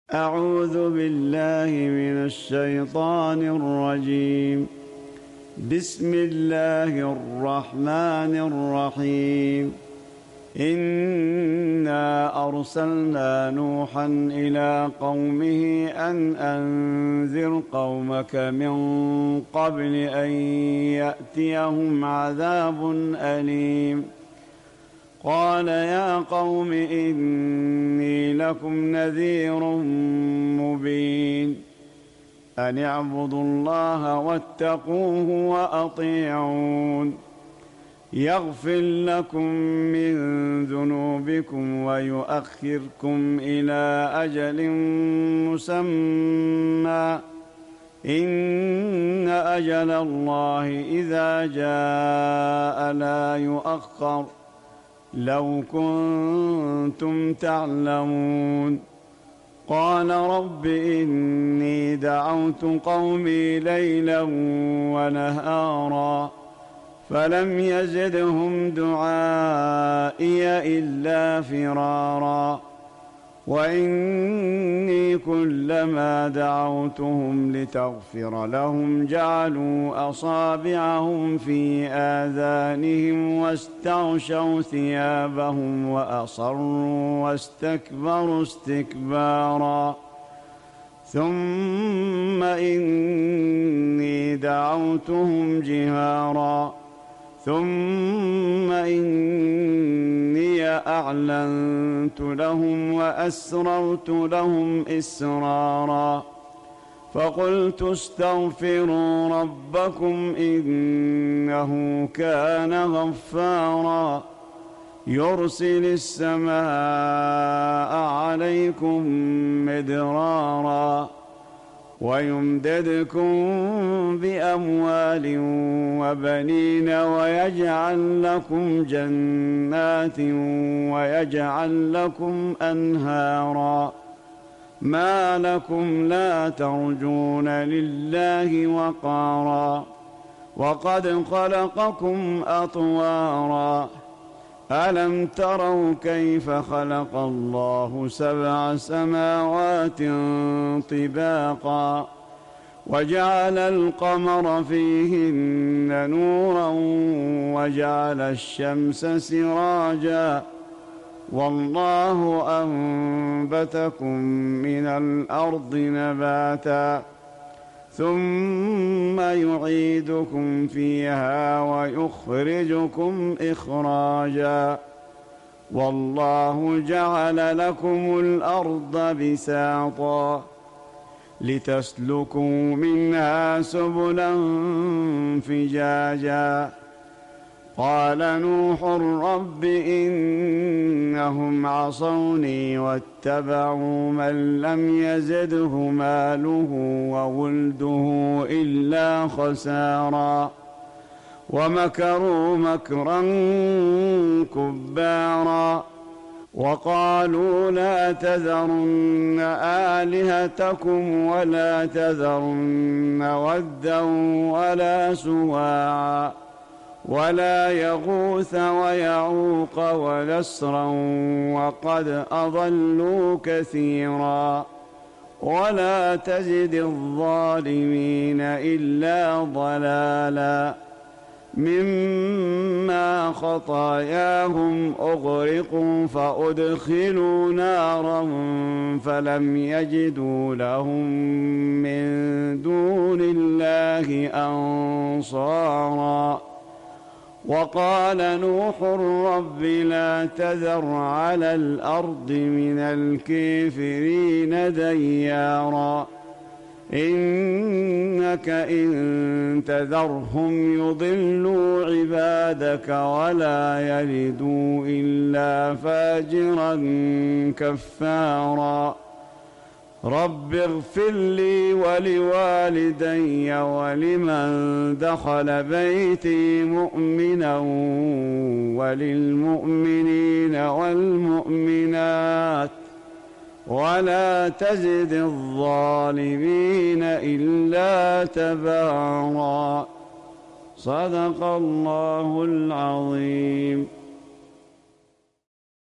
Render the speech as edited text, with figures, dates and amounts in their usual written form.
أعوذ بالله من الشيطان الرجيم. بسم الله الرحمن الرحيم. إنا أرسلنا نوحا إلى قومه أن أنذر قومك من قبل أن يأتيهم عذاب أليم. قال يا قوم إني لكم نذير مبين. أن اعبدوا الله واتقوه وأطيعون. يغفر لكم من ذنوبكم ويؤخركم إلى أجل مسمى. إن أجل الله إذا جاء لا يؤخر. لو كنتم تعلمون. قال رب إني دعوت قومي ليلا ونهارا فلم يزدهم دعائي إلا فرارا. وإني كلما دعوتهم لتغفر لهم جعلوا أصابعهم في آذانهم واستغشوا ثيابهم وأصروا واستكبروا استكبارا. ثم إني دعوتهم جهارا ثم إني أعلنت لهم وأسررت لهم إسرارا. فقلت استغفروا ربكم إنه كان غفارا يرسل السماء عليكم مدرارا ويمددكم بأموال وبنين ويجعل لكم جنات ويجعل لكم أنهارا. ما لكم لا ترجون لله وقارا وقد خلقكم أطوارا. ألم تروا كيف خلق الله 7 سماوات طباقا وجعل القمر فيهن نورا وجعل الشمس سراجا والله أنبتكم من الأرض نباتا ثم يعيدكم فيها ويخرجكم إخراجا. والله جعل لكم الأرض بساطا لتسلكوا منها سبلا فجاجا. قال نوح رب إنهم عصوني واتبعوا من لم يزده ماله وولده إلا خسارا ومكروا مكرا كبارا. وقالوا لا تذرن آلهتكم ولا تذرن ودا ولا سواعا ولا يغوث ويعوق ونسرا وقد أضلوا كثيرا. ولا تزد الظالمين إلا ضلالا. مما خطاياهم أغرقوا فأدخلوا نارا فلم يجدوا لهم من دون الله أنصارا. وقال نوح رب لا تذر على الأرض من الكافرين ديارا إنك إن تذرهم يضلوا عبادك ولا يلدوا إلا فاجرا كفارا. رب اغفر لي ولوالدي ولمن دخل بيتي مؤمنا وللمؤمنين والمؤمنات ولا تزد الظالمين إلا تبارا. صدق الله العظيم.